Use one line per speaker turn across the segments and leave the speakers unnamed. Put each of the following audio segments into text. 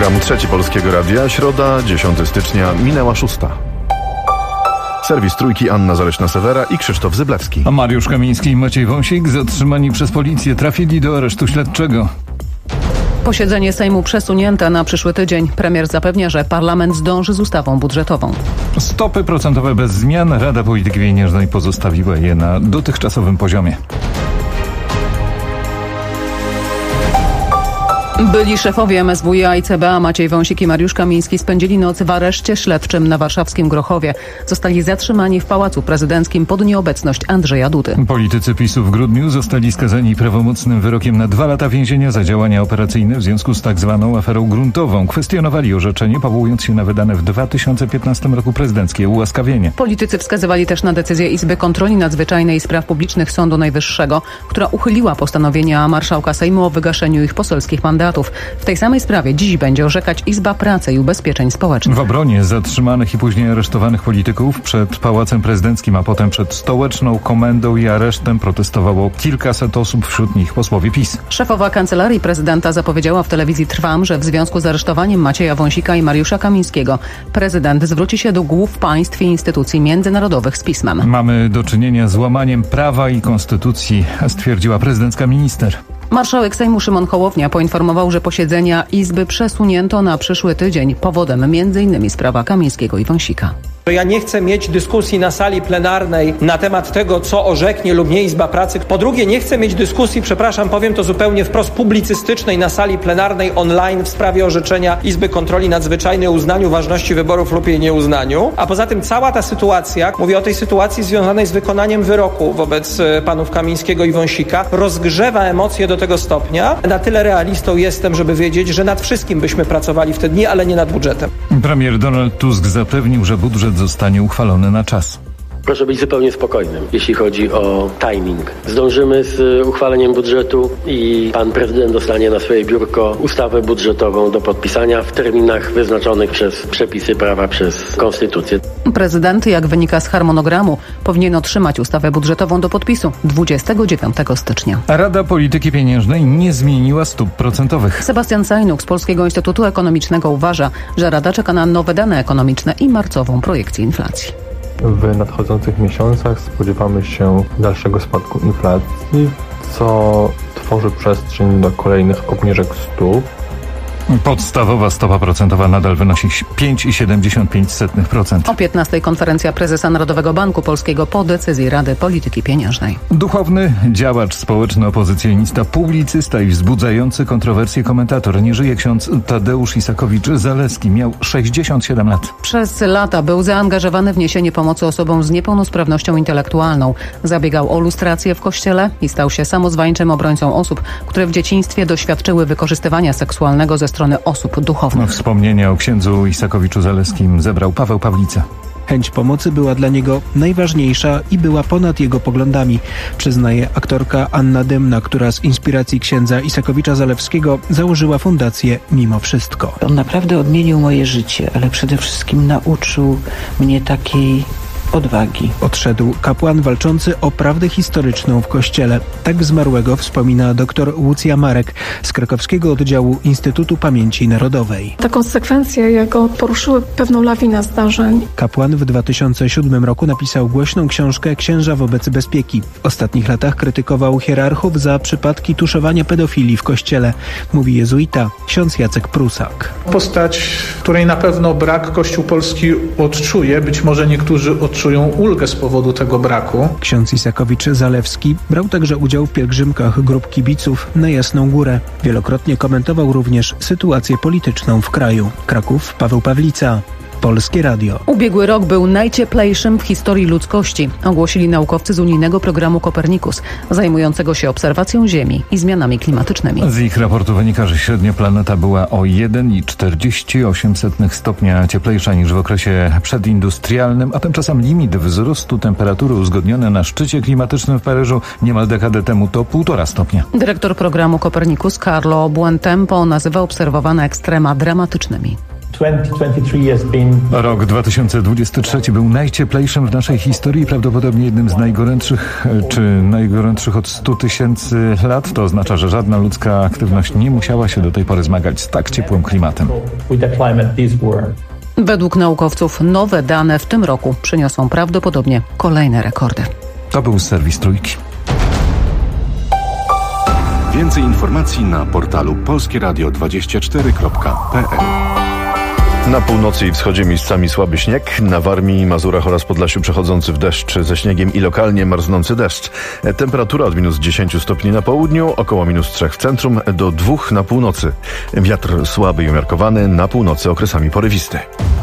Program Trzeci Polskiego Radia, środa, 10 stycznia, minęła 6. Serwis Trójki, Anna Zaleśna-Sewera i Krzysztof Zyblewski.
A Mariusz Kamiński i Maciej Wąsik, zatrzymani przez policję, trafili do aresztu śledczego.
Posiedzenie Sejmu przesunięte na przyszły tydzień. Premier zapewnia, że parlament zdąży z ustawą budżetową.
Stopy procentowe bez zmian. Rada Polityki Pieniężnej pozostawiła je na dotychczasowym poziomie.
Byli szefowie MSWiA i CBA Maciej Wąsik i Mariusz Kamiński spędzili noc w areszcie śledczym na warszawskim Grochowie. Zostali zatrzymani w Pałacu Prezydenckim pod nieobecność Andrzeja Dudy.
Politycy PiS-u w grudniu zostali skazani prawomocnym wyrokiem na 2 lata więzienia za działania operacyjne w związku z tak zwaną aferą gruntową. Kwestionowali orzeczenie, powołując się na wydane w 2015 roku prezydenckie ułaskawienie.
Politycy wskazywali też na decyzję Izby Kontroli Nadzwyczajnej i Spraw Publicznych Sądu Najwyższego, która uchyliła postanowienia marszałka Sejmu o wygaszeniu ich poselskich mandatów. W tej samej sprawie dziś będzie orzekać Izba Pracy i Ubezpieczeń Społecznych.
W obronie zatrzymanych i później aresztowanych polityków przed Pałacem Prezydenckim, a potem przed Stołeczną Komendą i aresztem protestowało kilkaset osób, wśród nich posłowie PiS.
Szefowa Kancelarii Prezydenta zapowiedziała w telewizji Trwam, że w związku z aresztowaniem Macieja Wąsika i Mariusza Kamińskiego prezydent zwróci się do głów państw i instytucji międzynarodowych z pismem.
Mamy do czynienia z łamaniem prawa i konstytucji, stwierdziła prezydencka minister.
Marszałek Sejmu Szymon Hołownia poinformował, że posiedzenia Izby przesunięto na przyszły tydzień. Powodem m.in. sprawa Kamińskiego i Wąsika.
Ja nie chcę mieć dyskusji na sali plenarnej na temat tego, co orzeknie lub nie Izba Pracy. Po drugie, nie chcę mieć dyskusji, powiem to zupełnie wprost, publicystycznej na sali plenarnej online w sprawie orzeczenia Izby Kontroli Nadzwyczajnej o uznaniu ważności wyborów lub jej nieuznaniu. A poza tym cała ta sytuacja, mówię o tej sytuacji związanej z wykonaniem wyroku wobec panów Kamińskiego i Wąsika, rozgrzewa emocje do tego stopnia. Na tyle realistą jestem, żeby wiedzieć, że nad wszystkim byśmy pracowali w te dni, ale nie nad budżetem.
Premier Donald Tusk zapewnił, że budżet zostanie uchwalony na czas.
Proszę być zupełnie spokojnym, jeśli chodzi o timing. Zdążymy z uchwaleniem budżetu i pan prezydent dostanie na swoje biurko ustawę budżetową do podpisania w terminach wyznaczonych przez przepisy prawa, przez konstytucję.
Prezydent, jak wynika z harmonogramu, powinien otrzymać ustawę budżetową do podpisu 29 stycznia.
Rada Polityki Pieniężnej nie zmieniła stóp procentowych.
Sebastian Sajnuk z Polskiego Instytutu Ekonomicznego uważa, że Rada czeka na nowe dane ekonomiczne i marcową projekcję inflacji.
W nadchodzących miesiącach spodziewamy się dalszego spadku inflacji, co tworzy przestrzeń do kolejnych obniżek stóp.
Podstawowa stopa procentowa nadal wynosi 5,75%.
O 15:00 konferencja prezesa Narodowego Banku Polskiego po decyzji Rady Polityki Pieniężnej.
Duchowny, działacz społeczny, opozycjonista, publicysta i wzbudzający kontrowersje komentator. Nie żyje ksiądz Tadeusz Isakowicz-Zaleski. Miał 67 lat.
Przez lata był zaangażowany w niesienie pomocy osobom z niepełnosprawnością intelektualną. Zabiegał o lustrację w kościele i stał się samozwańczym obrońcą osób, które w dzieciństwie doświadczyły wykorzystywania seksualnego ze strony osób duchownych.
Wspomnienia o księdzu Isakowiczu-Zaleskim zebrał Paweł Pawlica.
Chęć pomocy była dla niego najważniejsza i była ponad jego poglądami, przyznaje aktorka Anna Dymna, która z inspiracji księdza Isakowicza-Zalewskiego założyła fundację Mimo Wszystko.
On naprawdę odmienił moje życie, ale przede wszystkim nauczył mnie takiej odwagi.
Odszedł kapłan walczący o prawdę historyczną w Kościele. Tak zmarłego wspomina dr Łucja Marek z krakowskiego oddziału Instytutu Pamięci Narodowej.
Te konsekwencje jego poruszyły pewną lawinę zdarzeń.
Kapłan w 2007 roku napisał głośną książkę Księża wobec bezpieki. W ostatnich latach krytykował hierarchów za przypadki tuszowania pedofilii w Kościele, mówi jezuita ksiądz Jacek Prusak.
Postać, której na pewno brak Kościół polski odczuje, być może niektórzy odczują ulgę z powodu tego braku.
Ksiądz Isakowicz-Zalewski brał także udział w pielgrzymkach grup kibiców na Jasną Górę. Wielokrotnie komentował również sytuację polityczną w kraju. Kraków, Paweł Pawlica. Polskie Radio.
Ubiegły rok był najcieplejszym w historii ludzkości, ogłosili naukowcy z unijnego programu Copernicus, zajmującego się obserwacją Ziemi i zmianami klimatycznymi.
Z ich raportu wynika, że średnio planeta była o 1,48 stopnia cieplejsza niż w okresie przedindustrialnym, a tymczasem limit wzrostu temperatury uzgodniony na szczycie klimatycznym w Paryżu niemal dekadę temu to 1,5 stopnia.
Dyrektor programu Copernicus Carlo Buontempo nazywa obserwowane ekstrema dramatycznymi.
Rok 2023 był najcieplejszym w naszej historii, prawdopodobnie jednym z najgorętszych od 100 tysięcy lat. To oznacza, że żadna ludzka aktywność nie musiała się do tej pory zmagać z tak ciepłym klimatem.
Według naukowców nowe dane w tym roku przyniosą prawdopodobnie kolejne rekordy.
To był serwis Trójki.
Więcej informacji na portalu polskieradio24.pl.
Na północy i wschodzie miejscami słaby śnieg, na Warmii, Mazurach oraz Podlasiu przechodzący w deszcz ze śniegiem i lokalnie marznący deszcz. Temperatura od minus 10 stopni na południu, około minus 3 w centrum, do 2 na północy. Wiatr słaby i umiarkowany, na północy okresami porywisty.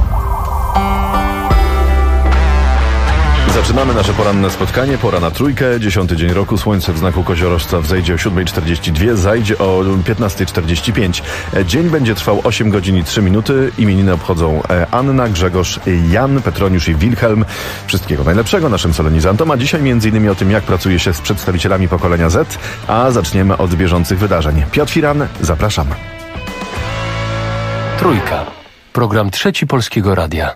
Zaczynamy nasze poranne spotkanie. Pora na Trójkę. 10. dzień roku. Słońce w znaku koziorożca wzejdzie o 7:42, zajdzie o 15:45. Dzień będzie trwał 8 godzin i 3 minuty. Imieniny obchodzą Anna, Grzegorz, Jan, Petroniusz i Wilhelm. Wszystkiego najlepszego naszym solenizantom. A dzisiaj m.in. o tym, jak pracuje się z przedstawicielami pokolenia Z. A zaczniemy od bieżących wydarzeń. Piotr Firan, zapraszam.
Trójka. Program Trzeci Polskiego Radia.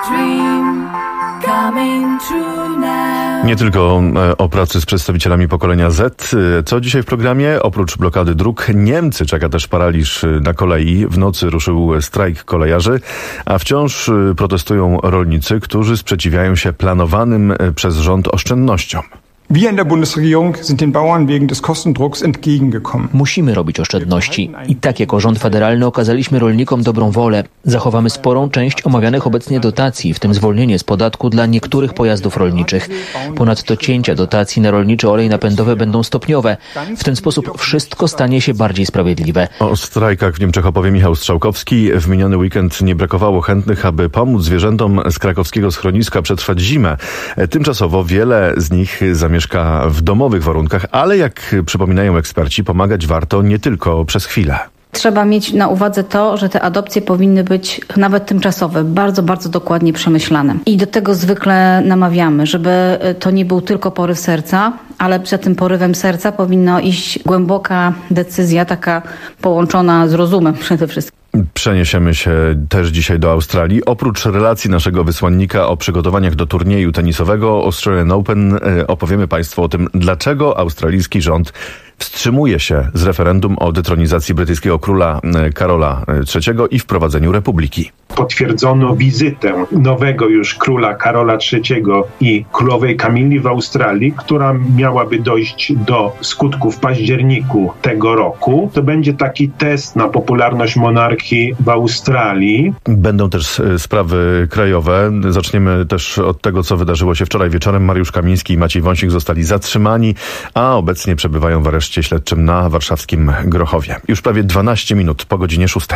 Nie tylko o pracy z przedstawicielami pokolenia Z. Co dzisiaj w programie? Oprócz blokady dróg, Niemcy czeka też paraliż na kolei. W nocy ruszył strajk kolejarzy, a wciąż protestują rolnicy, którzy sprzeciwiają się planowanym przez rząd oszczędnościom.
Wir in der Bundesregierung sind den Bauern wegen des Kostendrucks entgegengekommen.
Musimy robić oszczędności. I tak jako rząd federalny okazaliśmy rolnikom dobrą wolę. Zachowamy sporą część omawianych obecnie dotacji, w tym zwolnienie z podatku dla niektórych pojazdów rolniczych. Ponadto cięcia dotacji na rolniczy olej napędowy będą stopniowe. W ten sposób wszystko stanie się bardziej sprawiedliwe.
O strajkach w Niemczech opowie Michał Strzałkowski. W miniony weekend nie brakowało chętnych, aby pomóc zwierzętom z krakowskiego schroniska przetrwać zimę. Tymczasowo wiele z nich zamieszka w domowych warunkach, ale jak przypominają eksperci, pomagać warto nie tylko przez chwilę.
Trzeba mieć na uwadze to, że te adopcje powinny być nawet tymczasowe, bardzo, bardzo dokładnie przemyślane. I do tego zwykle namawiamy, żeby to nie był tylko poryw serca, ale przed tym porywem serca powinna iść głęboka decyzja, taka połączona z rozumem przede wszystkim.
Przeniesiemy się też dzisiaj do Australii. Oprócz relacji naszego wysłannika o przygotowaniach do turnieju tenisowego Australian Open opowiemy Państwu o tym, dlaczego australijski rząd wstrzymuje się z referendum o detronizacji brytyjskiego króla Karola III i wprowadzeniu republiki.
Potwierdzono wizytę nowego już króla Karola III i królowej Kamili w Australii, która miałaby dojść do skutku w październiku tego roku. To będzie taki test na popularność monarchii w Australii.
Będą też sprawy krajowe. Zaczniemy też od tego, co wydarzyło się wczoraj wieczorem. Mariusz Kamiński i Maciej Wąsik zostali zatrzymani, a obecnie przebywają w areszcie śledczym na warszawskim Grochowie. Już prawie 12 minut po godzinie 6.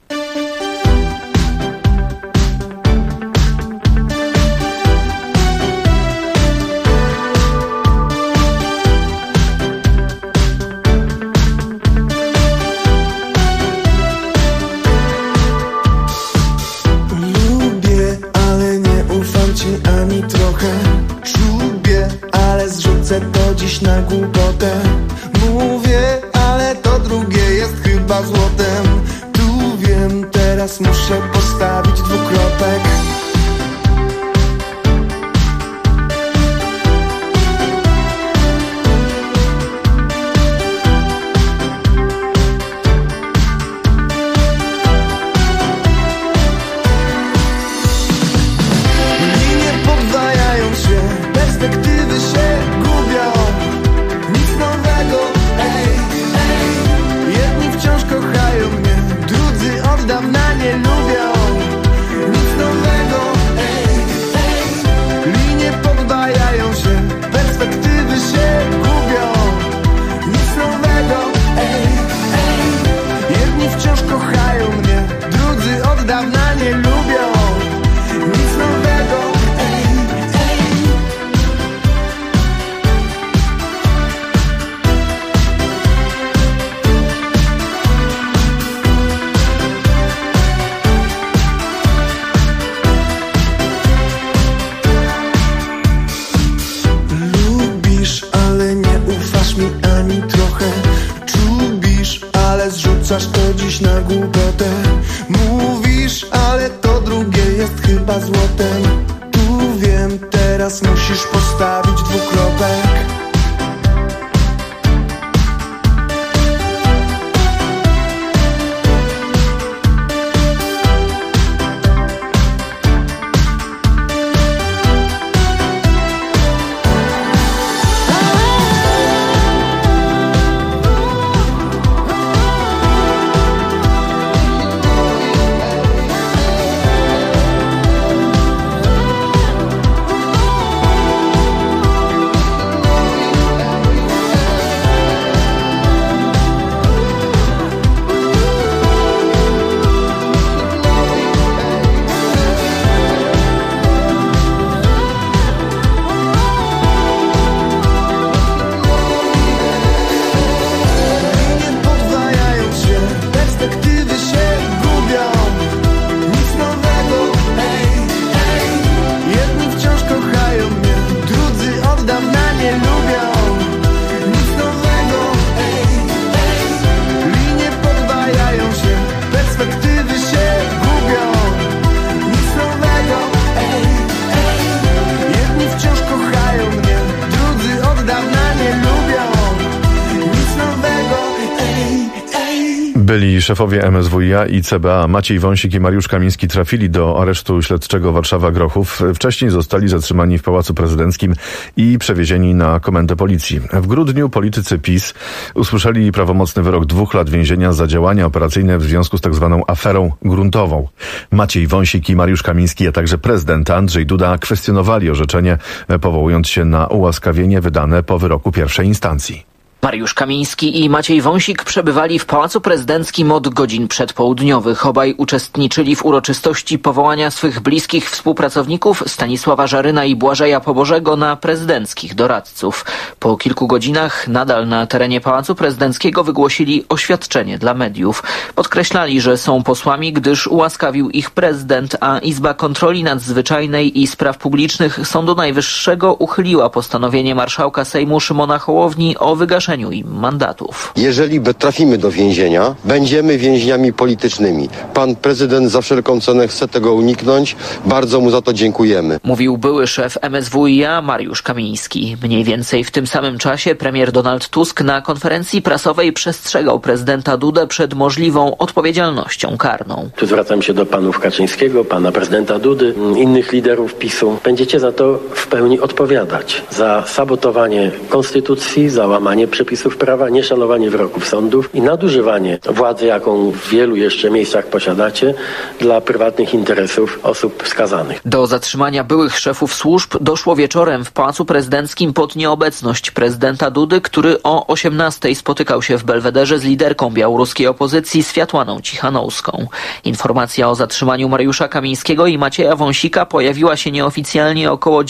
Lubię, ale nie ufam ci ani trochę. Czubię, ale zrzucę to dziś na głupotę. Mówię, ale to drugie jest chyba złotem. Tu wiem, teraz muszę postawić dwukropek. Linie podwajają się, perspektywy się gubią. Nic nowego, jedni wciąż kochają mnie, drudzy od dawna nie lubią. Nic nowego, linie podwajają się, perspektywy się gubią. Nic nowego, jedni wciąż kochają mnie, drudzy od dawna nie lubią. Nic nowego, lubisz, ale nie ufasz mi ani trochę. Czubisz, ale zrzucasz to dziś na głupotę. Mówisz, ale to drugie jest chyba złotem. Tu wiem, teraz musisz postawić dwukropek.
Byli szefowie MSWiA i CBA Maciej Wąsik i Mariusz Kamiński trafili do aresztu śledczego Warszawa-Grochów. Wcześniej zostali zatrzymani w Pałacu Prezydenckim i przewiezieni na komendę policji. W grudniu politycy PiS usłyszeli prawomocny wyrok 2 lat więzienia za działania operacyjne w związku z tzw. aferą gruntową. Maciej Wąsik i Mariusz Kamiński, a także prezydent Andrzej Duda kwestionowali orzeczenie, powołując się na ułaskawienie wydane po wyroku pierwszej instancji.
Mariusz Kamiński i Maciej Wąsik przebywali w Pałacu Prezydenckim od godzin przedpołudniowych. Obaj uczestniczyli w uroczystości powołania swych bliskich współpracowników Stanisława Żaryna i Błażeja Pobożego na prezydenckich doradców. Po kilku godzinach nadal na terenie Pałacu Prezydenckiego wygłosili oświadczenie dla mediów. Podkreślali, że są posłami, gdyż ułaskawił ich prezydent, a Izba Kontroli Nadzwyczajnej i Spraw Publicznych Sądu Najwyższego uchyliła postanowienie marszałka Sejmu Szymona Hołowni o wygaszeniu im mandatów.
Jeżeli trafimy do więzienia, będziemy więźniami politycznymi. Pan prezydent za wszelką cenę chce tego uniknąć. Bardzo mu za to dziękujemy.
Mówił były szef MSWiA Mariusz Kamiński. Mniej więcej w tym samym czasie premier Donald Tusk na konferencji prasowej przestrzegał prezydenta Dudę przed możliwą odpowiedzialnością karną.
Tu zwracam się do panów Kaczyńskiego, pana prezydenta Dudy, innych liderów PiS-u. Będziecie za to w pełni odpowiadać. Za sabotowanie konstytucji, za łamanie przepisów prawa, nieszanowanie wyroków sądów i nadużywanie władzy, jaką w wielu jeszcze miejscach posiadacie, dla prywatnych interesów osób skazanych.
Do zatrzymania byłych szefów służb doszło wieczorem w Pałacu Prezydenckim pod nieobecność prezydenta Dudy, który o 18:00 spotykał się w Belwederze z liderką białoruskiej opozycji Światłaną Cichanouszką. Informacja o zatrzymaniu Mariusza Kamińskiego i Macieja Wąsika pojawiła się nieoficjalnie około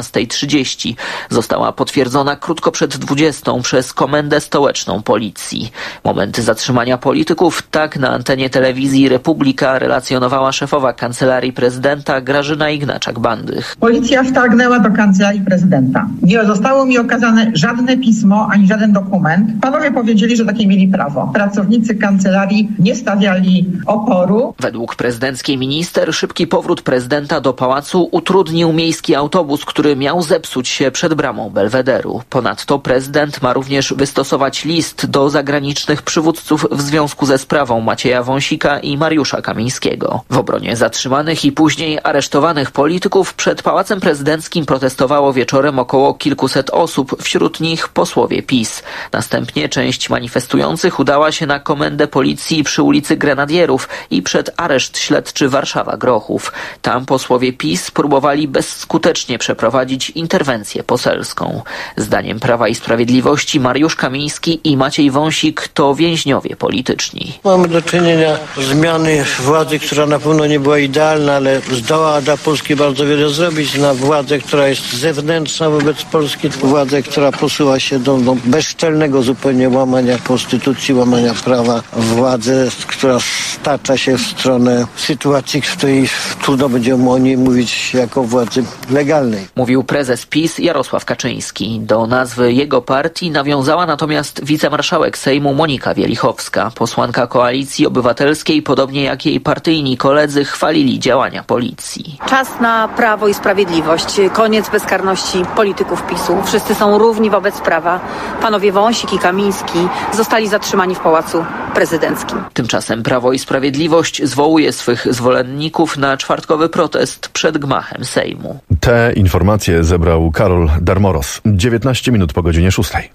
19:30. Została potwierdzona krótko przed 20:00 przez Komendę Stołeczną Policji. Momenty zatrzymania polityków tak na antenie telewizji Republika relacjonowała szefowa Kancelarii Prezydenta Grażyna Ignaczak-Bandych.
Policja wtargnęła do Kancelarii Prezydenta. Nie zostało mi okazane żadne pismo ani żaden dokument. Panowie powiedzieli, że takie mieli prawo. Pracownicy kancelarii nie stawiali oporu.
Według prezydenckiej minister szybki powrót prezydenta do pałacu utrudnił miejski autobus, który miał zepsuć się przed bramą Belwederu. Ponadto prezydent ma również wystosować list do zagranicznych przywódców w związku ze sprawą Macieja Wąsika i Mariusza Kamińskiego. W obronie zatrzymanych i później aresztowanych polityków przed Pałacem Prezydenckim protestowało wieczorem około kilkuset osób, wśród nich posłowie PiS. Następnie część manifestujących udała się na komendę policji przy ulicy Grenadierów i przed areszt śledczy Warszawa-Grochów. Tam posłowie PiS próbowali bezskutecznie przeprowadzić interwencję poselską. Zdaniem Prawa i Sprawiedliwości Mariusz Kamiński i Maciej Wąsik to więźniowie polityczni.
Mamy do czynienia z zmiany władzy, która na pewno nie była idealna, ale zdołała dla Polski bardzo wiele zrobić, na władzę, która jest zewnętrzna wobec Polski, władzę, która posuwa się do bezczelnego zupełnie łamania konstytucji, łamania prawa, władzę, która stacza się w stronę sytuacji, w której trudno będzie o niej mówić jako władzy legalnej.
Mówił prezes PiS Jarosław Kaczyński. Do nazwy jego partii nawiązała natomiast wicemarszałek Sejmu Monika Wielichowska. Posłanka Koalicji Obywatelskiej, podobnie jak jej partyjni koledzy, chwalili działania policji.
Czas na Prawo i Sprawiedliwość. Koniec bezkarności polityków PiS-u. Wszyscy są równi wobec prawa. Panowie Wąsik i Kamiński zostali zatrzymani w Pałacu Prezydenckim.
Tymczasem Prawo i Sprawiedliwość zwołuje swych zwolenników na czwartkowy protest przed gmachem Sejmu.
Te informacje zebrał Karol Darmoros. 19 minut po godzinie 6:00.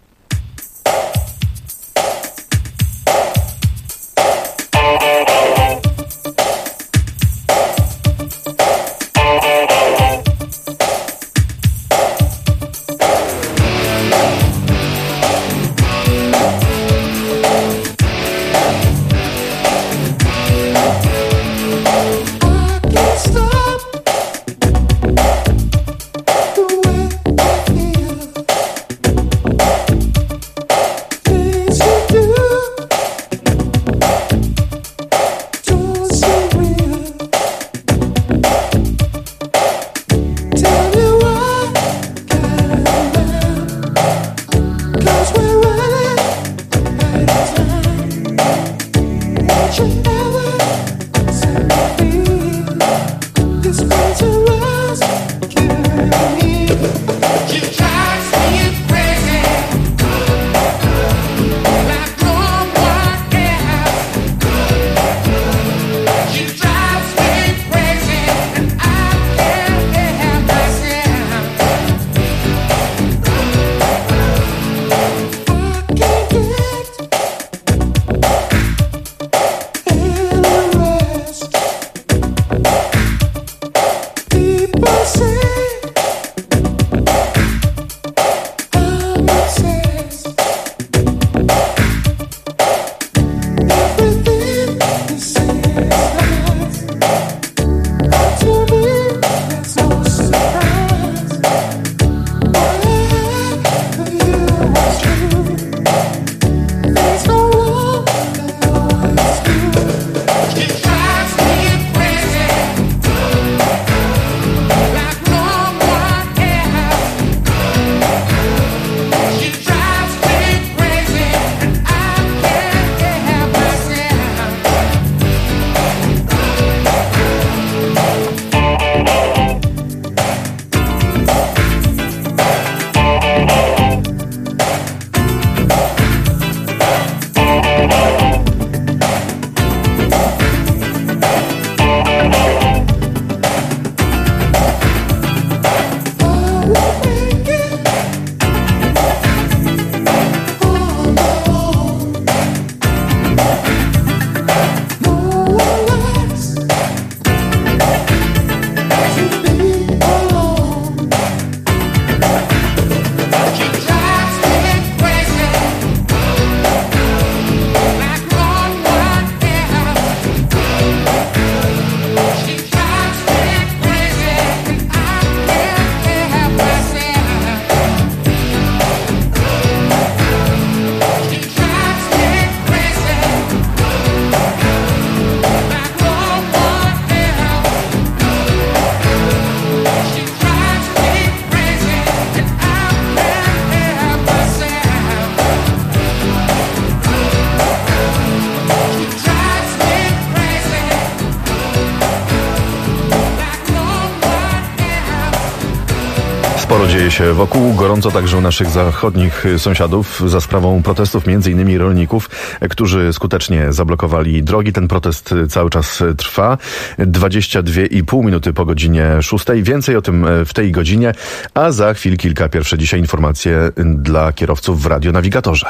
dzieje się wokół. Gorąco także u naszych zachodnich sąsiadów za sprawą protestów, m.in. rolników, którzy skutecznie zablokowali drogi. Ten protest cały czas trwa. 22,5 minuty po godzinie 6. Więcej o tym w tej godzinie, a za chwil kilka pierwsze dzisiaj informacje dla kierowców w radionawigatorze.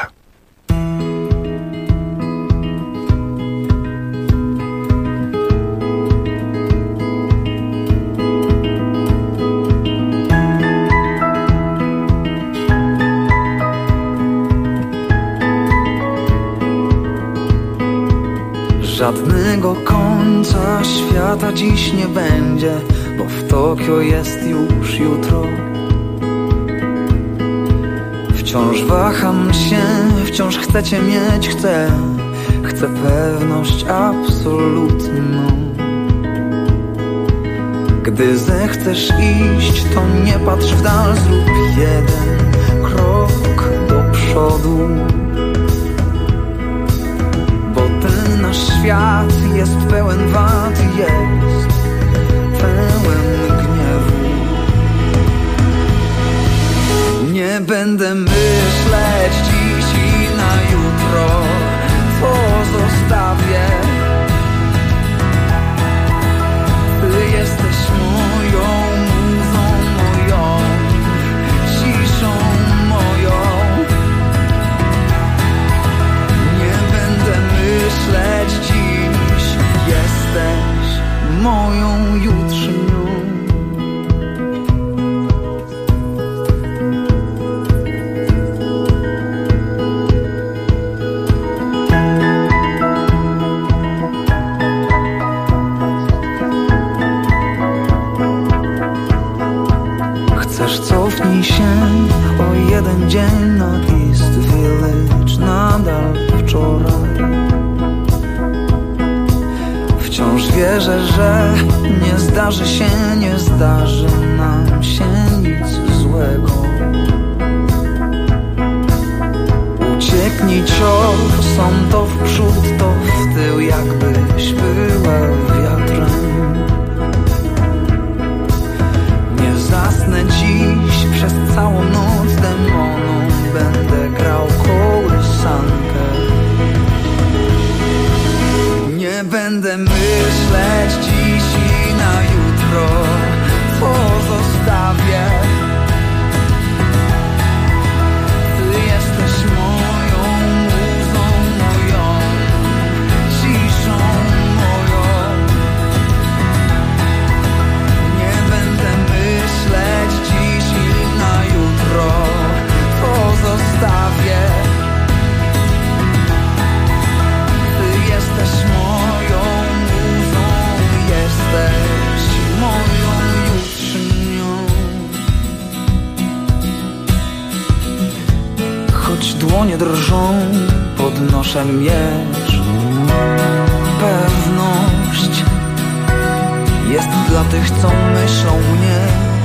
Żadnego końca świata dziś nie będzie, bo w Tokio jest już jutro. Wciąż waham się, wciąż chcecie mieć, chcę pewność absolutną. Gdy zechcesz iść, to nie patrz w dal, zrób jeden krok do przodu. Nasz świat jest pełen wad, jest pełen gniewu. Nie będę myśleć dziś i na jutro, to zostawię. Ty jesteś moją muzą, moją ciszą, moją. Myśleć dziś, jesteś moją jutrznią. Chcesz, cofnij się o jeden dzień na East Village, nadal wczoraj. Wciąż wierzę, że nie zdarzy nam się nic złego. Ucieknij ciosom, to w przód, to w tył, jakbyś była wiatrem. Nie zasnę dziś przez całą noc demonom, będę grał kołysankę. Nie będę myśleć dziś i na jutro, to zostawię. Ty jesteś moją muzą, moją ciszą, moją. Nie będę myśleć dziś i na jutro, to zostawię. Ty jesteś moją muzą, jesteś moją jutrznią. Choć dłonie drżą, podnoszę miecz. Pewność jest dla tych, co myślą mnie.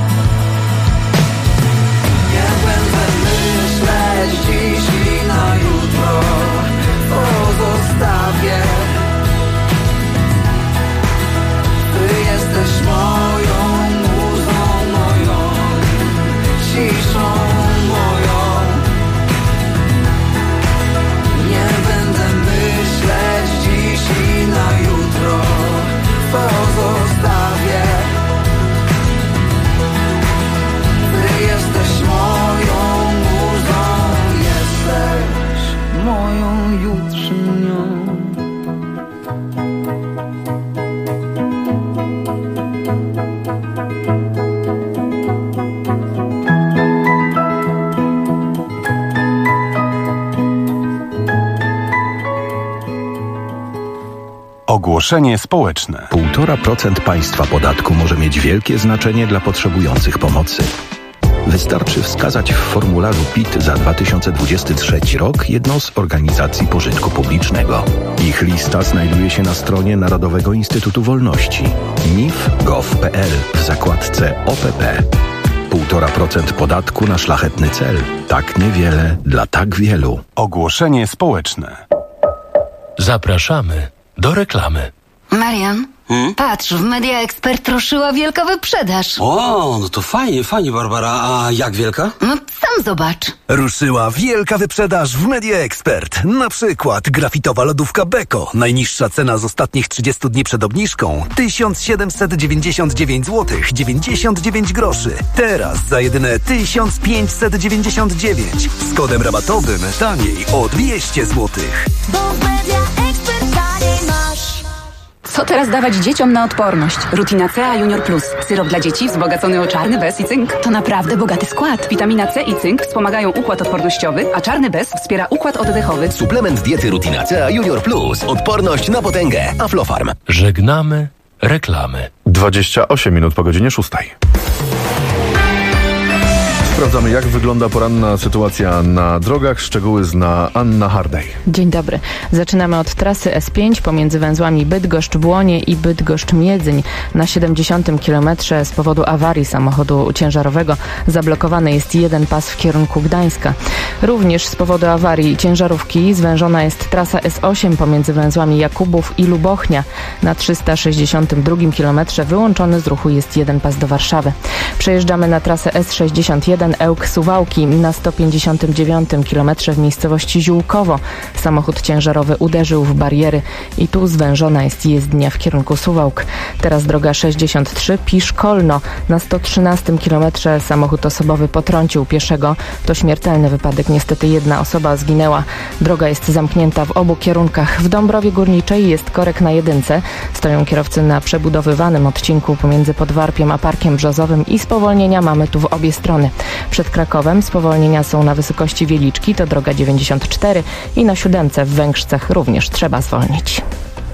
Nie będę myśleć dziś i na jutro, to zostawię. Ty jesteś moją muzą, moją ciszą, moją. Nie będę myśleć dziś i na jutro, to zostawię. Ty jesteś moją muzą, jesteś moją jutrznią.
Ogłoszenie społeczne.
1,5% państwa podatku może mieć wielkie znaczenie dla potrzebujących pomocy. Wystarczy wskazać w formularzu PIT za 2023 rok jedną z organizacji pożytku publicznego. Ich lista znajduje się na stronie Narodowego Instytutu Wolności nif.gov.pl w zakładce OPP. 1,5% podatku na szlachetny cel. Tak niewiele dla tak wielu.
Ogłoszenie społeczne.
Zapraszamy do reklamy.
Marian,
Patrz, w Media Expert ruszyła wielka wyprzedaż.
O, no to fajnie, Barbara. A jak wielka?
No sam zobacz.
Ruszyła wielka wyprzedaż w Media Expert. Na przykład grafitowa lodówka Beko. Najniższa cena z ostatnich 30 dni przed obniżką 1799 zł 99 groszy. Teraz za jedyne 1599. Z kodem rabatowym taniej o 200 zł.
Bo w Media Expert taniej masz.
Co teraz dawać dzieciom na odporność? Rutina C Junior Plus. Syrop dla dzieci wzbogacony o czarny bez i cynk. To naprawdę bogaty skład. Witamina C i cynk wspomagają układ odpornościowy, a czarny bez wspiera układ oddechowy.
Suplement diety Rutina C Junior Plus. Odporność na potęgę. Aflofarm.
Żegnamy reklamy.
28 minut po godzinie 6. Sprawdzamy, jak wygląda poranna sytuacja na drogach. Szczegóły zna Anna Hardej.
Dzień dobry. Zaczynamy od trasy S5 pomiędzy węzłami Bydgoszcz-Błonie i Bydgoszcz-Miedzyń. Na 70 kilometrze z powodu awarii samochodu ciężarowego zablokowany jest jeden pas w kierunku Gdańska. Również z powodu awarii ciężarówki zwężona jest trasa S8 pomiędzy węzłami Jakubów i Lubochnia. Na 362 kilometrze wyłączony z ruchu jest jeden pas do Warszawy. Przejeżdżamy na trasę S61 Ełk-Suwałki. Na 159 kilometrze w miejscowości Ziółkowo samochód ciężarowy uderzył w bariery i tu zwężona jest jezdnia w kierunku Suwałk. Teraz droga 63 Pisz-Kolno. Na 113 kilometrze samochód osobowy potrącił pieszego. To śmiertelny wypadek. Niestety jedna osoba zginęła. Droga jest zamknięta w obu kierunkach. W Dąbrowie Górniczej jest korek na jedynce. Stoją kierowcy na przebudowywanym odcinku pomiędzy Podwarpiem a Parkiem Brzozowym i spowolnienia mamy tu w obie strony. Przed Krakowem spowolnienia są na wysokości Wieliczki, to droga 94 i na 7 w Węgrzcach również trzeba zwolnić.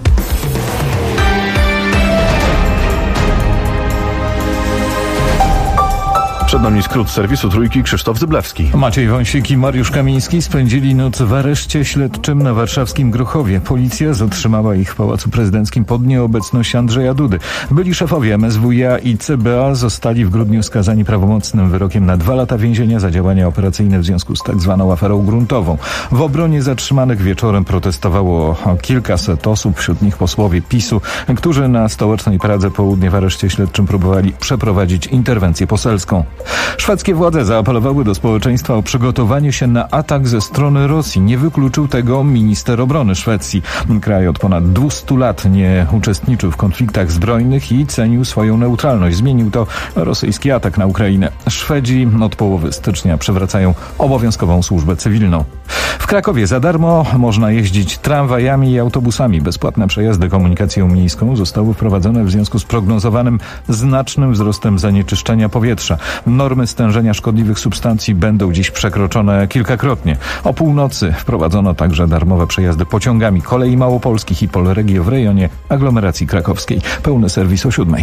Przed nami skrót serwisu Trójki, Krzysztof Zyblewski.
Maciej Wąsik i Mariusz Kamiński spędzili noc w areszcie śledczym na warszawskim Grochowie. Policja zatrzymała ich w Pałacu Prezydenckim pod nieobecność Andrzeja Dudy. Byli szefowie MSWiA i CBA zostali w grudniu skazani prawomocnym wyrokiem na 2 lata więzienia za działania operacyjne w związku z tak zwaną aferą gruntową. W obronie zatrzymanych wieczorem protestowało kilkaset osób, wśród nich posłowie PiS-u, którzy na stołecznej Pradze Południe w areszcie śledczym próbowali przeprowadzić interwencję poselską. Szwedzkie władze zaapelowały do społeczeństwa o przygotowanie się na atak ze strony Rosji. Nie wykluczył tego minister obrony Szwecji. Kraj od ponad 200 lat nie uczestniczył w konfliktach zbrojnych i cenił swoją neutralność. Zmienił to rosyjski atak na Ukrainę. Szwedzi od połowy stycznia przywracają obowiązkową służbę cywilną. W Krakowie za darmo można jeździć tramwajami i autobusami. Bezpłatne przejazdy komunikacją miejską zostały wprowadzone w związku z prognozowanym znacznym wzrostem zanieczyszczenia powietrza. Normy stężenia szkodliwych substancji będą dziś przekroczone kilkakrotnie. O północy wprowadzono także darmowe przejazdy pociągami kolei małopolskich i Polregio w rejonie aglomeracji krakowskiej. Pełny serwis o 7.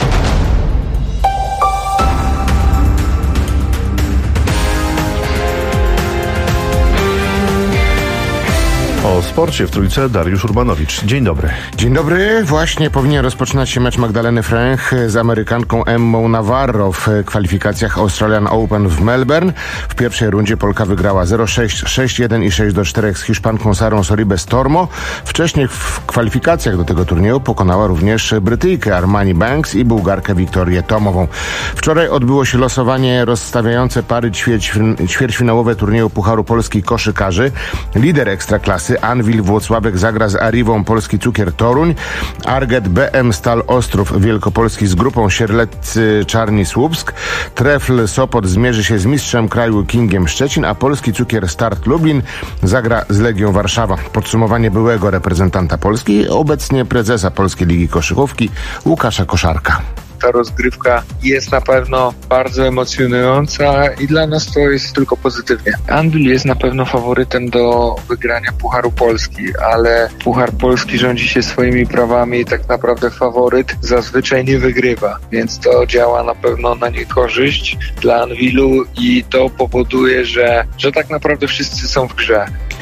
O sporcie w Trójce Dariusz Urbanowicz. Dzień dobry.
Dzień dobry. Właśnie powinien rozpoczynać się mecz Magdaleny Fręch z Amerykanką Emmą Navarro w kwalifikacjach Australian Open w Melbourne. W pierwszej rundzie Polka wygrała 0-6, 6-1 i 6-4 z Hiszpanką Sarą Sorribes Tormo. Wcześniej w kwalifikacjach do tego turnieju pokonała również Brytyjkę Armani Banks i Bułgarkę Wiktorię Tomową. Wczoraj odbyło się losowanie rozstawiające pary ćwierćfinałowe turnieju Pucharu Polski koszykarzy. Lider Ekstraklasy Anwil Włocławek zagra z Arrivą Polski Cukier Toruń. Arget BM Stal Ostrów Wielkopolski z grupą Sierleccy Czarni Słupsk. Trefl Sopot zmierzy się z mistrzem kraju Kingiem Szczecin, a Polski Cukier Start Lublin zagra z Legią Warszawa. Podsumowanie byłego reprezentanta Polski, obecnie prezesa Polskiej Ligi Koszykówki Łukasza Koszarka.
Ta rozgrywka jest na pewno bardzo emocjonująca i dla nas to jest tylko pozytywnie. Anwil jest na pewno faworytem do wygrania Pucharu Polski, ale Puchar Polski rządzi się swoimi prawami i tak naprawdę faworyt zazwyczaj nie wygrywa, więc to działa na pewno na niekorzyść dla Anwilu i to powoduje, że tak naprawdę wszyscy są w grze.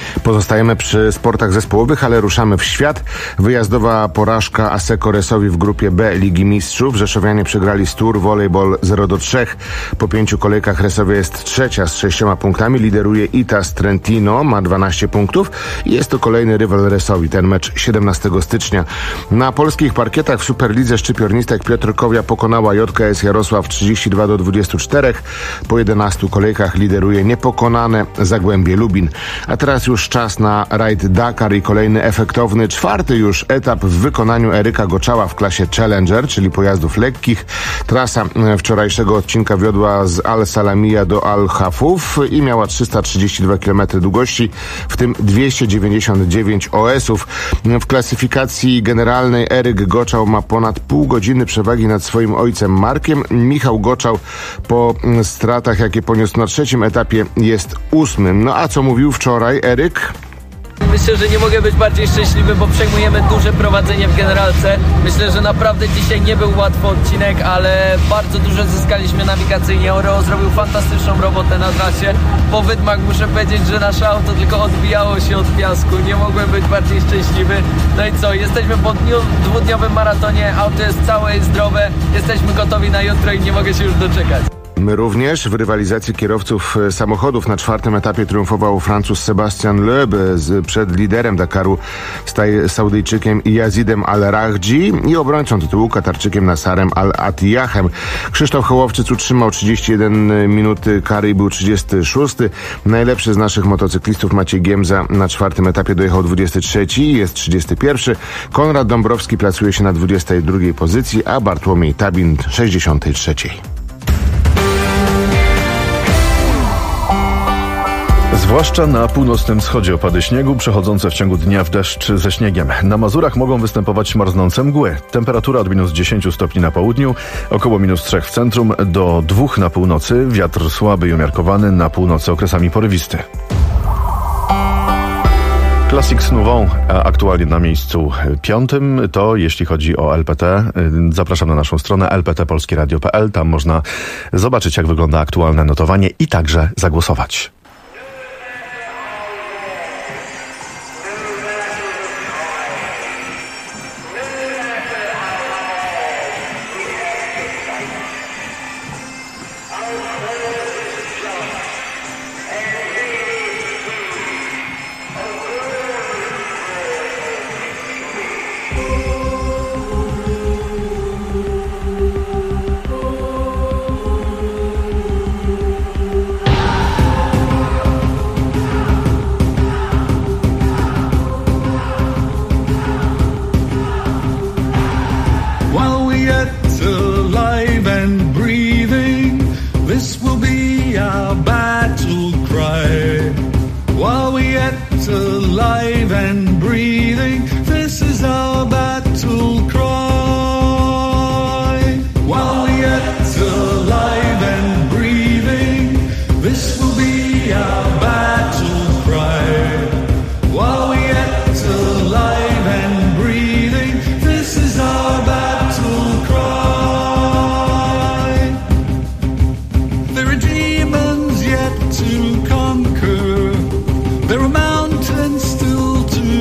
Pozostajemy przy sportach zespołowych, ale ruszamy w świat. Wyjazdowa porażka Asseco Resowi w grupie B Ligi Mistrzów. Rzeszowianie przegrali z Tour Volleyball 0-3. Po 5 kolejkach Resowie jest trzecia z 6 punktami. Lideruje Itas Trentino, ma 12 punktów i jest to kolejny rywal Resowi. Ten mecz 17 stycznia. Na polskich parkietach w Superlidze szczypiornistek Piotrkowia pokonała JKS Jarosław 32-24. Po 11 kolejkach lideruje niepokonane Zagłębie Lubin. A teraz już czas na rajd Dakar i kolejny efektowny, 4. już etap w wykonaniu Eryka Goczała w klasie Challenger, czyli pojazdów lekkich. Trasa wczorajszego odcinka wiodła z Al Salamia do Al Hafuf i miała 332 km długości, w tym 299 OS-ów. W klasyfikacji generalnej Eryk Goczał ma ponad pół godziny przewagi nad swoim ojcem Markiem. Michał Goczał po stratach, jakie poniósł na 3. etapie, jest 8. No a co mówił wczoraj Eryk?
Myślę, że nie mogę być bardziej szczęśliwy, bo przejmujemy duże prowadzenie w generalce. Myślę, że naprawdę dzisiaj nie był łatwy odcinek, ale bardzo dużo zyskaliśmy nawigacyjnie. Oreo zrobił fantastyczną robotę na trasie. Po wydmach muszę powiedzieć, że nasze auto tylko odbijało się od piasku. Nie mogłem być bardziej szczęśliwy. No i co, jesteśmy po dwudniowym maratonie, auto jest całe i zdrowe. Jesteśmy gotowi na jutro i nie mogę się już doczekać.
My również. W rywalizacji kierowców samochodów na 4. etapie triumfował Francuz Sebastian Loeb przed liderem Dakaru Saudyjczykiem Yazidem Al-Rahji i obrońcą tytułu Katarczykiem Nasarem Al-Atiyahem. Krzysztof Hołowczyc utrzymał 31 minuty kary i był 36. Najlepszy z naszych motocyklistów Maciej Giemza na 4. etapie dojechał 23 i jest 31. Konrad Dąbrowski plasuje się na 22 pozycji, a Bartłomiej Tabin 63.
Zwłaszcza na północnym wschodzie opady śniegu, przechodzące w ciągu dnia w deszcz ze śniegiem. Na Mazurach mogą występować marznące mgły. Temperatura od -10 stopni na południu, około -3 w centrum, do 2 na północy. Wiatr słaby i umiarkowany, na północy okresami porywisty. Classics Nouveau, aktualnie na miejscu 5. To jeśli chodzi o LPT. Zapraszam na naszą stronę lptpolskieradio.pl. Tam można zobaczyć, jak wygląda aktualne notowanie i także zagłosować.
There are mountains still to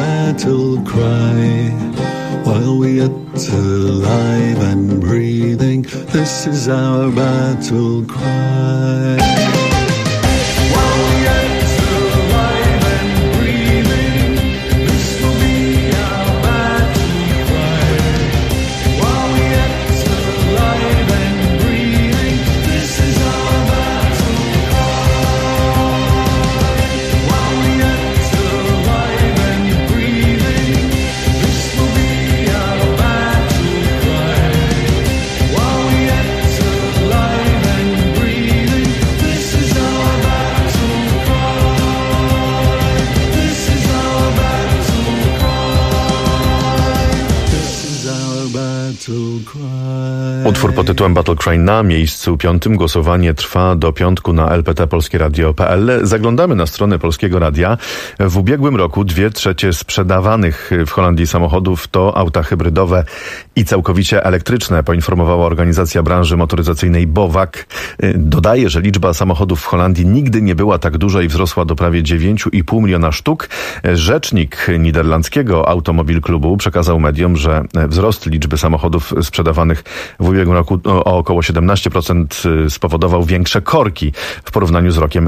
battle cry. While we yet alive and breathing, this is our battle cry. While we yet alive and breathing, this will be our battle cry. While we yet alive and breathing, this is our battle cry. While we yet alive and breathing, this will be our battle cry. While we yet alive and breathing, this is our battle cry. This is our battle cry. This is our battle cry.
Utwór pod tytułem Battle Cry na miejscu 5. Głosowanie trwa do piątku na lptpolskieradio.pl. Zaglądamy na stronę Polskiego Radia. W ubiegłym roku 2/3 sprzedawanych w Holandii samochodów to auta hybrydowe i całkowicie elektryczne, poinformowała organizacja branży motoryzacyjnej BOVAG. Dodaje, że liczba samochodów w Holandii nigdy nie była tak duża i wzrosła do prawie 9,5 miliona sztuk. Rzecznik niderlandzkiego Automobil Klubu przekazał mediom, że wzrost liczby samochodów sprzedawanych w ubiegłym roku o około 17% spowodował większe korki w porównaniu z rokiem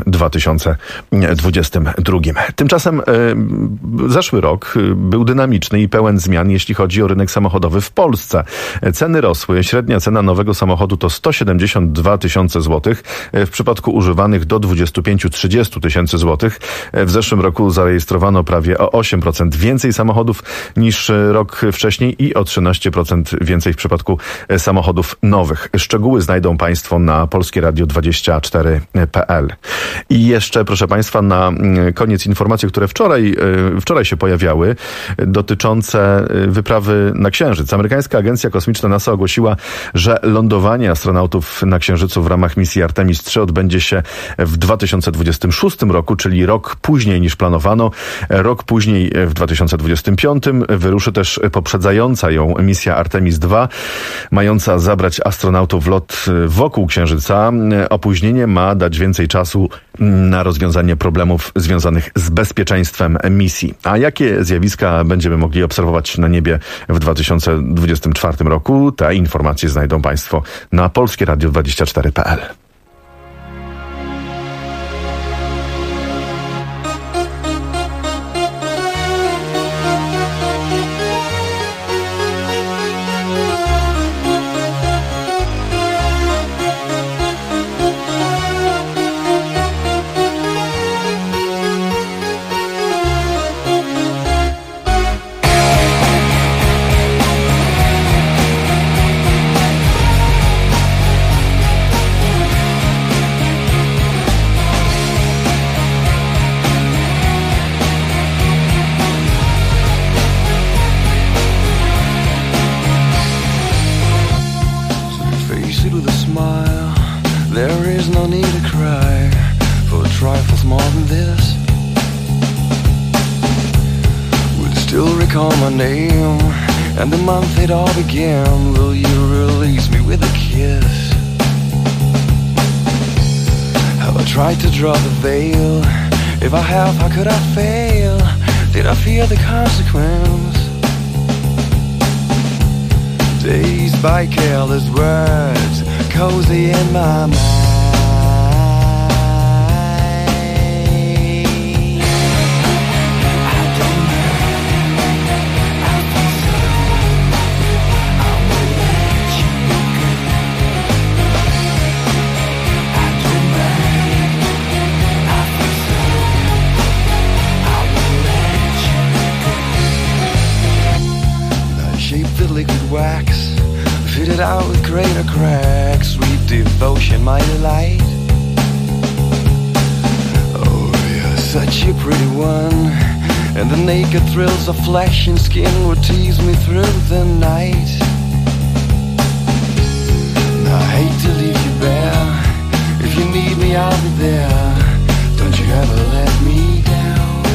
2022. Tymczasem zeszły rok był dynamiczny i pełen zmian, jeśli chodzi o rynek samochodowy w Polsce. Ceny rosły. Średnia cena nowego samochodu to 172 tysiące złotych. W przypadku używanych do 25-30 tysięcy złotych. W zeszłym roku zarejestrowano prawie o 8% więcej samochodów niż rok wcześniej i o 13% więcej w przypadku samochodów nowych. Szczegóły znajdą Państwo na polskieradio24.pl. I jeszcze, proszę Państwa, na koniec informacje, które wczoraj się pojawiały, dotyczące wyprawy na Księżyc. Amerykańska agencja kosmiczna NASA ogłosiła, że lądowanie astronautów na Księżycu w ramach misji Artemis III odbędzie się w 2026 roku, czyli rok później niż planowano. Rok później, w 2025, wyruszy też poprzedzająca ją misja Artemis II, mająca zabrać astronautów w lot wokół Księżyca. Opóźnienie ma dać więcej czasu na rozwiązanie problemów związanych z bezpieczeństwem misji. A jakie zjawiska będziemy mogli obserwować na niebie w 2024 roku? Te informacje znajdą Państwo na polskieradio24.pl.
There is no need to cry for trifles more than this. Will still recall my name and the month it all began. Will you release me with a kiss? Have I tried to draw the veil? If I have, how could I fail? Did I fear the consequence? Dazed by careless words, cozy in my mind. Liquid wax, fitted out with greater cracks. Sweet devotion, my delight. Oh, you're such a pretty one, and the naked thrills of flesh and skin would tease me through the night. And I hate to leave you bare. If you need me, I'll be there. Don't you ever let me down.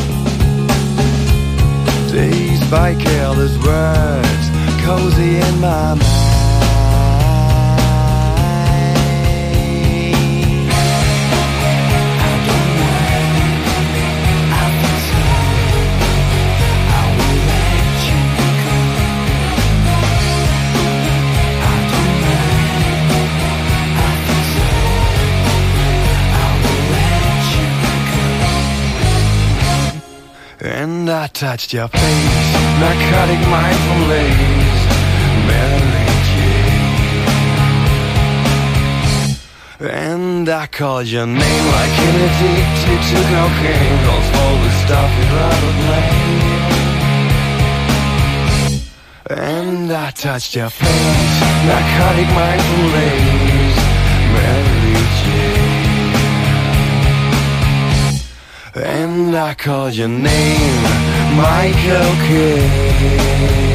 Dazed by careless words, cozy in my mind. I don't mind, I feel so. touched your face, narcotic mindful lace, Mary Jane. And I called your name like an addicted to cocaine, calls all the stuff you'd rather blame. And I touched your face, narcotic mindful lace, Mary Jane. And I called your name, Michael Kidd.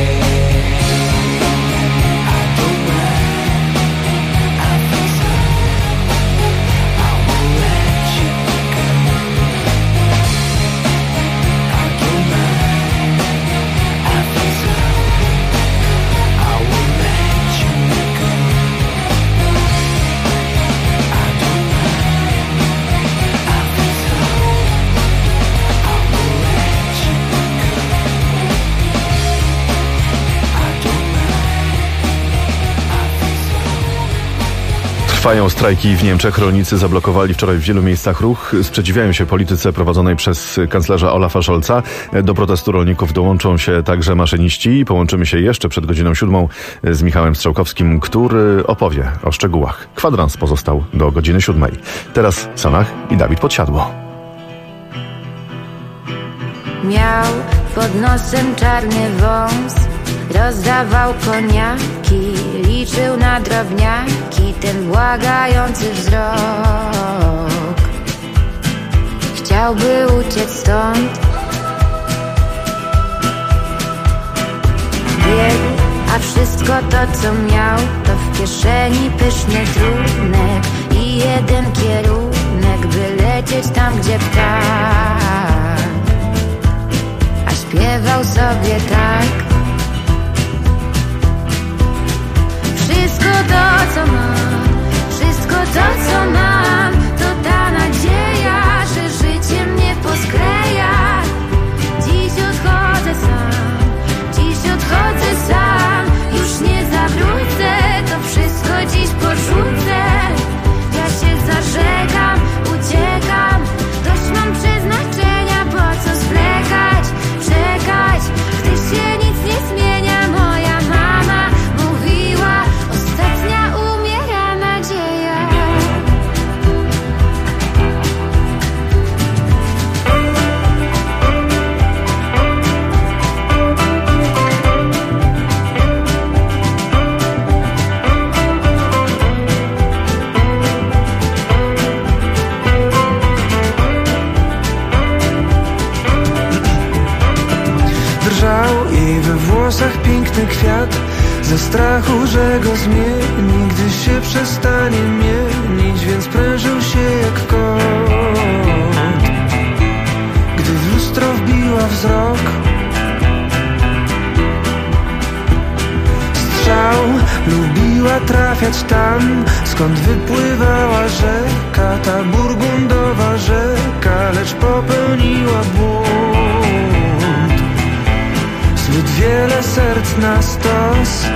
Trwają strajki w Niemczech. Rolnicy zablokowali wczoraj w wielu miejscach ruch. Sprzeciwiają się polityce prowadzonej przez kanclerza Olafa Scholza. Do protestu rolników dołączą się także maszyniści. Połączymy się jeszcze przed godziną 7 z Michałem Strzałkowskim, który opowie o szczegółach. Kwadrans pozostał do godziny 7. Teraz Sanach i Dawid Podsiadło.
Miał pod nosem czarny wąs, rozdawał koniaki, liczył na drobniaki ten błagający wzrok. Chciałby uciec stąd, biegł, a wszystko to co miał to w kieszeni pyszny trunek i jeden kierunek, by lecieć tam gdzie ptak. A śpiewał sobie tak: wszystko to co mam, wszystko to co mam, to ta nadzieja, że życie mnie poskleja. Dziś odchodzę sam, dziś odchodzę sam, już nie zawrócę, to wszystko dziś porzucę. Ja się zażegam, uciekam, dość mam przeznaczenia, po co zwlekać, czekać, gdy się nic nie zmienia. Moja mama mówiła, ostatnia umiera nadzieja.
Drżał jej we włosach piękny kwiat, ze strachu, że go zmieni, gdy się przestanie mienić, więc prężył się jak kot. Gdy w lustro wbiła wzrok, strzał, lubiła trafiać tam, skąd wypływała rzeka, ta burgundowa rzeka, lecz popełniła błąd. Zbyt wiele serc na stos.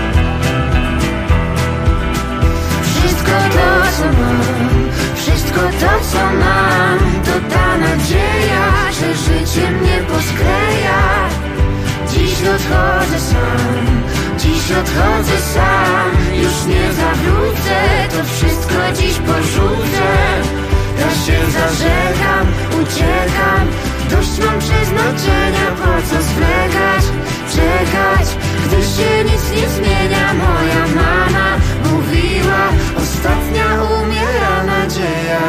Wszystko to co mam, wszystko to co mam, to ta nadzieja, że życie mnie poskleja. Dziś odchodzę sam, dziś odchodzę sam, już nie zawrócę, to wszystko dziś porzucę. Ja się zażegam, uciekam, dość mam przeznaczenia, po co zwlekać, czekać, gdy się nic nie zmienia. Moja mama mówiła, ostatnia umiera nadzieja.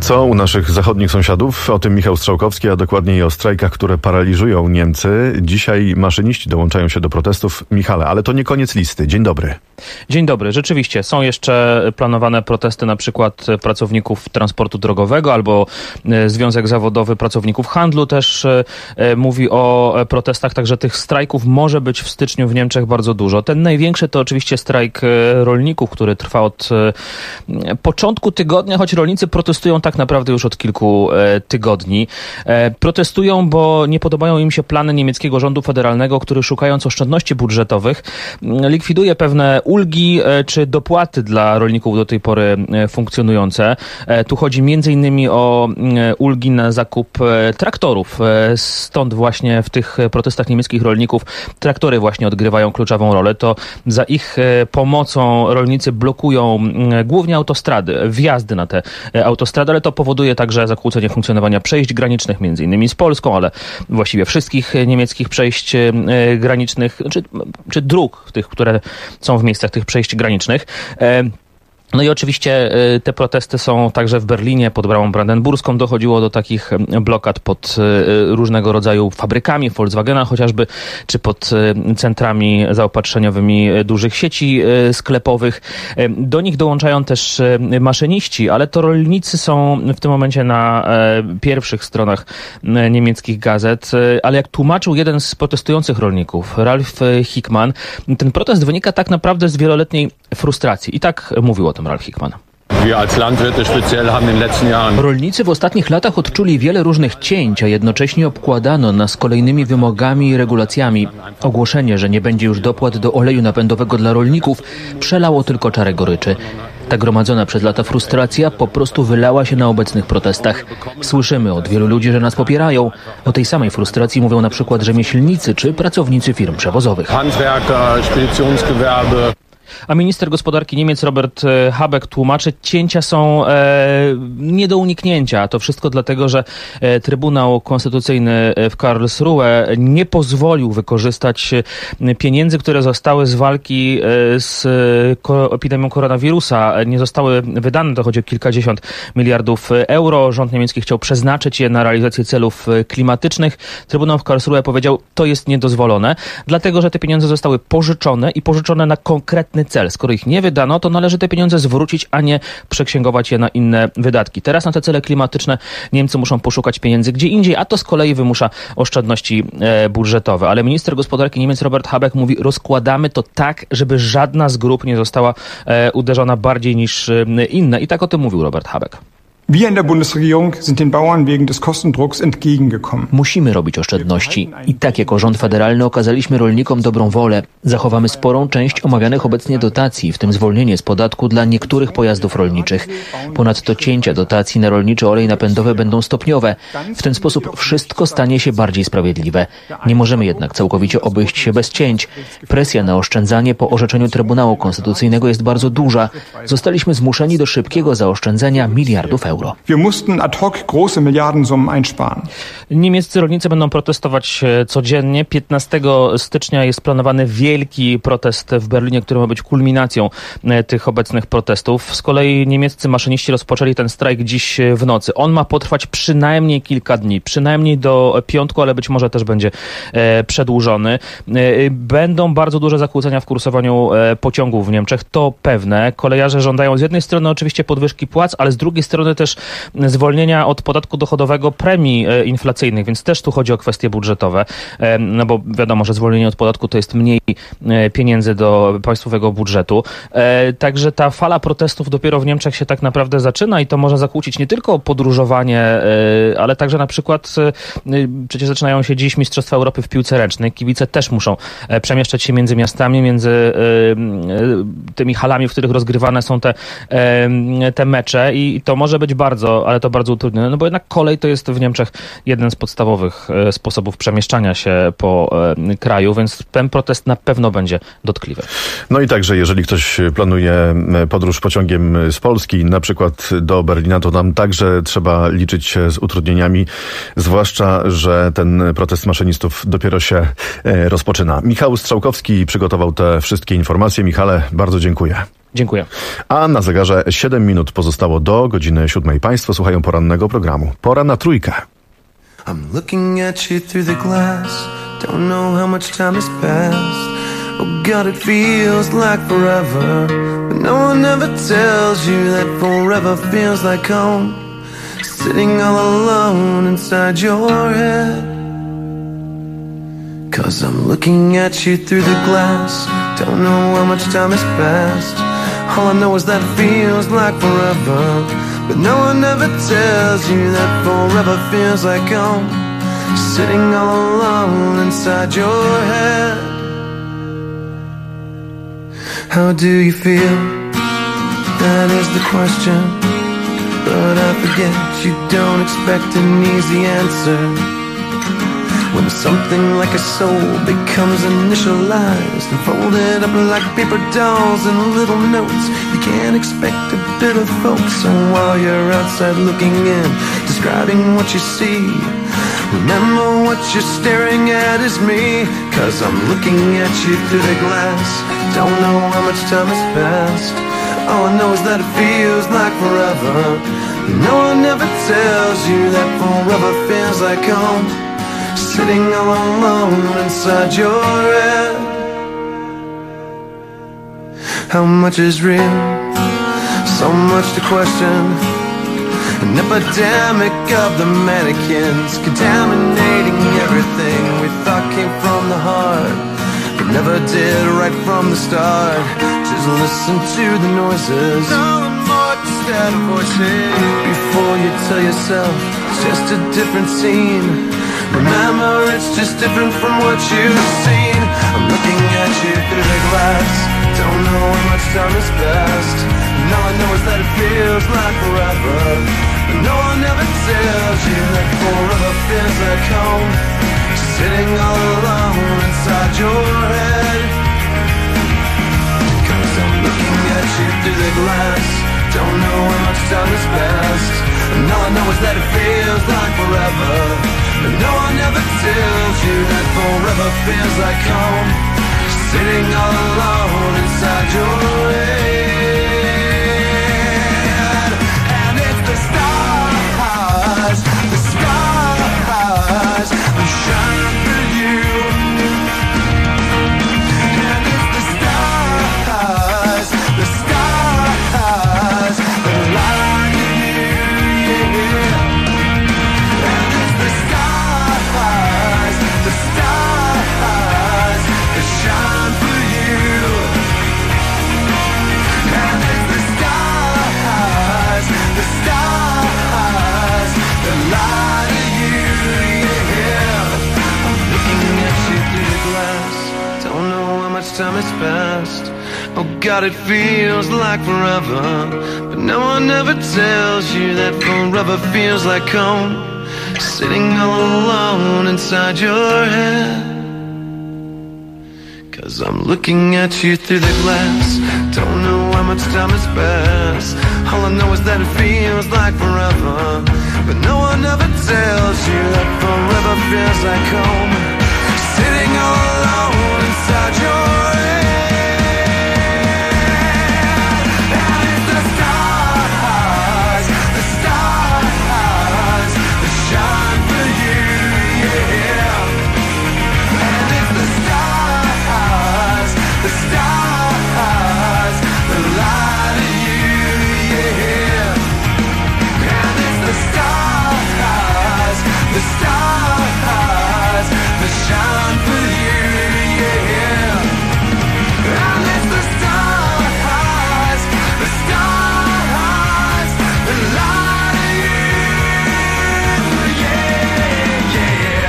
Co u naszych zachodnich sąsiadów? O tym Michał Strzałkowski, a dokładniej o strajkach, które paraliżują Niemcy. Dzisiaj maszyniści dołączają się do protestów. Michale, ale to nie koniec listy. Dzień dobry.
Dzień dobry. Rzeczywiście są jeszcze planowane protesty na przykład pracowników transportu drogowego albo Związek Zawodowy Pracowników Handlu też mówi o protestach, także tych strajków może być w styczniu w Niemczech bardzo dużo. Ten największy to oczywiście strajk rolników, który trwa od początku tygodnia, choć rolnicy protestują tak naprawdę już od kilku tygodni. Protestują, bo nie podobają im się plany niemieckiego rządu federalnego, który szukając oszczędności budżetowych likwiduje pewne ulgi czy dopłaty dla rolników do tej pory funkcjonujące. Tu chodzi m.in. o ulgi na zakup traktorów. Stąd właśnie w tych protestach niemieckich rolników traktory właśnie odgrywają kluczową rolę. To za ich pomocą rolnicy blokują głównie autostrady, wjazdy na te autostrady, ale to powoduje także zakłócenie funkcjonowania przejść granicznych, m.in. z Polską, ale właściwie wszystkich niemieckich przejść granicznych, czy dróg, tych, które są w miejscach tych przejść granicznych. No i oczywiście te protesty są także w Berlinie, pod bramą brandenburską dochodziło do takich blokad pod różnego rodzaju fabrykami, Volkswagena chociażby, czy pod centrami zaopatrzeniowymi dużych sieci sklepowych. Do nich dołączają też maszyniści, ale to rolnicy są w tym momencie na pierwszych stronach niemieckich gazet, ale jak tłumaczył jeden z protestujących rolników, Ralf Hickmann, ten protest wynika tak naprawdę z wieloletniej frustracji. I tak mówił o tym Ralf Hickmann.
Rolnicy w ostatnich latach odczuli wiele różnych cięć, a jednocześnie obkładano nas kolejnymi wymogami i regulacjami. Ogłoszenie, że nie będzie już dopłat do oleju napędowego dla rolników, przelało tylko czarę goryczy. Ta gromadzona przez lata frustracja po prostu wylała się na obecnych protestach. Słyszymy od wielu ludzi, że nas popierają. O tej samej frustracji mówią na przykład rzemieślnicy czy pracownicy firm przewozowych.
A minister gospodarki Niemiec Robert Habeck tłumaczy, cięcia są nie do uniknięcia. To wszystko dlatego, że Trybunał Konstytucyjny w Karlsruhe nie pozwolił wykorzystać pieniędzy, które zostały z walki z epidemią koronawirusa. Nie zostały wydane, to chodzi o kilkadziesiąt miliardów euro. Rząd niemiecki chciał przeznaczyć je na realizację celów klimatycznych. Trybunał w Karlsruhe powiedział, to jest niedozwolone, dlatego, że te pieniądze zostały pożyczone i pożyczone na konkretny cel. Skoro ich nie wydano, to należy te pieniądze zwrócić, a nie przeksięgować je na inne wydatki. Teraz na te cele klimatyczne Niemcy muszą poszukać pieniędzy gdzie indziej, a to z kolei wymusza oszczędności budżetowe. Ale minister gospodarki Niemiec Robert Habeck mówi, rozkładamy to tak, żeby żadna z grup nie została uderzona bardziej niż inne. I tak o tym mówił Robert Habeck.
Wir in der Bundesregierung sind den Bauern wegen des Kostendrucks entgegengekommen.
Musimy robić oszczędności. I tak jako rząd federalny okazaliśmy rolnikom dobrą wolę. Zachowamy sporą część omawianych obecnie dotacji, w tym zwolnienie z podatku dla niektórych pojazdów rolniczych. Ponadto cięcia dotacji na rolniczy olej napędowy będą stopniowe. W ten sposób wszystko stanie się bardziej sprawiedliwe. Nie możemy jednak całkowicie obejść się bez cięć. Presja na oszczędzanie po orzeczeniu Trybunału Konstytucyjnego jest bardzo duża. Zostaliśmy zmuszeni do szybkiego zaoszczędzenia miliardów euro.
Wir mussten ad hoc große Milliardensummen einsparen.
Niemieccy rolnicy będą protestować codziennie. 15 stycznia jest planowany wielki protest w Berlinie, który ma być kulminacją tych obecnych protestów. Z kolei niemieccy maszyniści rozpoczęli ten strajk dziś w nocy. On ma potrwać przynajmniej kilka dni, przynajmniej do piątku, ale być może też będzie przedłużony. Będą bardzo duże zakłócenia w kursowaniu pociągów w Niemczech, to pewne. Kolejarze żądają z jednej strony oczywiście podwyżki płac, ale z drugiej strony też zwolnienia od podatku dochodowego premii inflacyjnych, więc też tu chodzi o kwestie budżetowe, no bo wiadomo, że zwolnienie od podatku to jest mniej pieniędzy do państwowego budżetu. Także ta fala protestów dopiero w Niemczech się tak naprawdę zaczyna i to może zakłócić nie tylko podróżowanie, ale także na przykład przecież zaczynają się dziś Mistrzostwa Europy w piłce ręcznej. Kibice też muszą przemieszczać się między miastami, między tymi halami, w których rozgrywane są te mecze i to może być bardzo utrudnione, no bo jednak kolej to jest w Niemczech jeden z podstawowych sposobów przemieszczania się po kraju, więc ten protest na pewno będzie dotkliwy.
No i także, jeżeli ktoś planuje podróż pociągiem z Polski, na przykład do Berlina, to tam także trzeba liczyć się z utrudnieniami, zwłaszcza, że ten protest maszynistów dopiero się rozpoczyna. Michał Strzałkowski przygotował te wszystkie informacje. Michale, bardzo dziękuję.
Dziękuję.
A na zegarze 7 minut pozostało do godziny 7. Państwo słuchają porannego programu. Pora na trójkę.
I'm looking at you through the glass. Don't know how much time has passed. Oh God, it feels like forever. But no one ever tells you that forever feels like home. Sitting all alone inside your head. 'Cause I'm looking at you through the glass. Don't know how much time has passed. All I know is that it feels like forever. But no one ever tells you that forever feels like home. Sitting all alone inside your head. How do you feel? That is the question. But I forget you don't expect an easy answer. When something like a soul becomes initialized and folded up like paper dolls and little notes, you can't expect a bit of hope. So while you're outside looking in, describing what you see, remember what you're staring at is me. 'Cause I'm looking at you through the glass. Don't know how much time has passed. All I know is that it feels like forever. No one ever tells you that forever feels like home. Sitting all alone inside your head. How much is real? So much to question. An epidemic of the mannequins, contaminating everything we thought came from the heart, but never did right from the start. Just listen to the noises, instead of voices, before you tell yourself it's just a different scene. Remember, it's just different from what you've seen. I'm looking at you through the glass. Don't know how much time has passed. And all I know is that it feels like forever. But no one ever tells you that forever feels like home. Sitting all alone inside your head. 'Cause I'm looking at you through the glass. Don't know how much time has passed. And all I know is that it feels like forever. But no one ever tells you that forever feels like home. Sitting all alone inside your head. And it's the stars that shine for you. And it's the stars that light you, yeah. And it's the stars that shine for you. And it's the stars that light you, yeah. I'm looking at you through the glass. Don't know how much time has passed. Oh God, it feels like forever. But no one ever tells you that forever feels like home. Sitting all alone inside your head. 'Cause I'm looking at you through the glass. Don't know how much time has passed. All I know is that it feels like forever. But no one ever tells you that forever feels like home. Sitting all alone inside your head. And it's the stars that shine for you, yeah. And it's the stars that light you, yeah. And it's the stars that shine for you, yeah. And it's the stars that light you, yeah, yeah.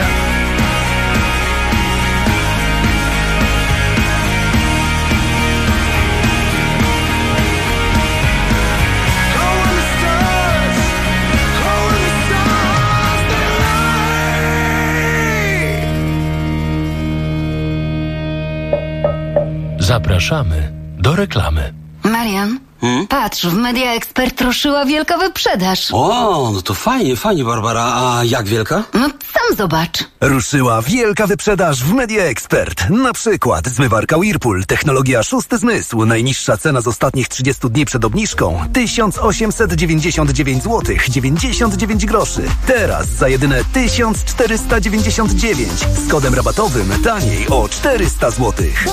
Zapraszamy do reklamy.
Marian,
Patrz, w Media Expert ruszyła wielka wyprzedaż.
O, no to fajnie, Barbara. A jak wielka?
No sam zobacz.
Ruszyła wielka wyprzedaż w Media Expert. Na przykład zmywarka Whirlpool, technologia szósty zmysł. Najniższa cena z ostatnich 30 dni przed obniżką 1899 zł 99 groszy. Teraz za jedyne 1499 z kodem rabatowym taniej o 400 zł.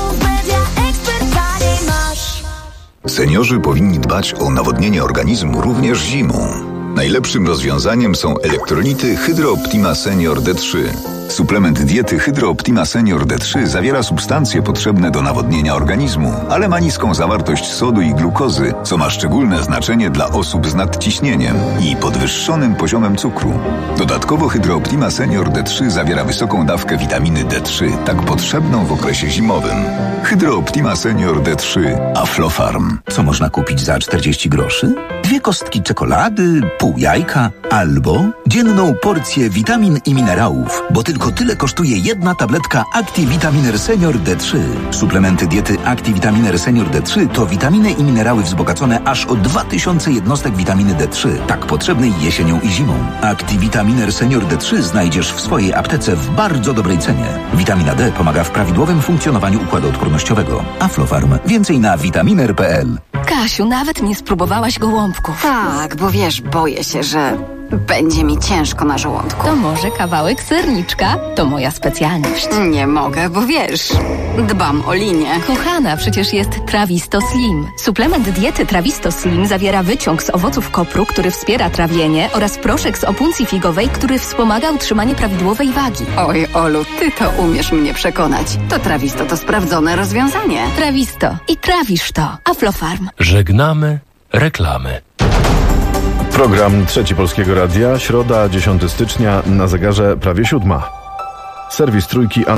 Seniorzy powinni dbać o nawodnienie organizmu również zimą. Najlepszym rozwiązaniem są elektrolity Hydro Optima Senior D3. Suplement diety Hydro Optima Senior D3 zawiera substancje potrzebne do nawodnienia organizmu, ale ma niską zawartość sodu i glukozy, co ma szczególne znaczenie dla osób z nadciśnieniem i podwyższonym poziomem cukru. Dodatkowo Hydro Optima Senior D3 zawiera wysoką dawkę witaminy D3, tak potrzebną w okresie zimowym. Hydro Optima Senior D3 Aflofarm.
Co można kupić za 40 groszy? 2 kostki czekolady, pół jajka albo dzienną porcję witamin i minerałów, bo tylko tyle kosztuje jedna tabletka Activitaminer Senior D3. Suplementy diety Activitaminer Senior D3 to witaminy i minerały wzbogacone aż o 2000 jednostek witaminy D3, tak potrzebnej jesienią i zimą. Activitaminer Senior D3 znajdziesz w swojej aptece w bardzo dobrej cenie. Witamina D pomaga w prawidłowym funkcjonowaniu układu odpornościowego. Aflofarm. Więcej na vitaminer.pl.
Kasiu, nawet nie spróbowałaś gołąbków.
Tak, bo wiesz, boję się, że będzie mi ciężko na żołądku.
To może kawałek serniczka? To moja specjalność.
Nie mogę, bo wiesz, dbam o linię.
Kochana, przecież jest Trawisto Slim. Suplement diety Trawisto Slim zawiera wyciąg z owoców kopru, który wspiera trawienie, oraz proszek z opuncji figowej, który wspomaga utrzymanie prawidłowej wagi.
Oj, Olu, ty to umiesz mnie przekonać. To Trawisto to sprawdzone rozwiązanie.
Trawisto. I trawisz to. Aflofarm.
Żegnamy reklamy.
Program Trzeci Polskiego Radia, środa, 10 stycznia, na zegarze prawie 7. Serwis Trójki.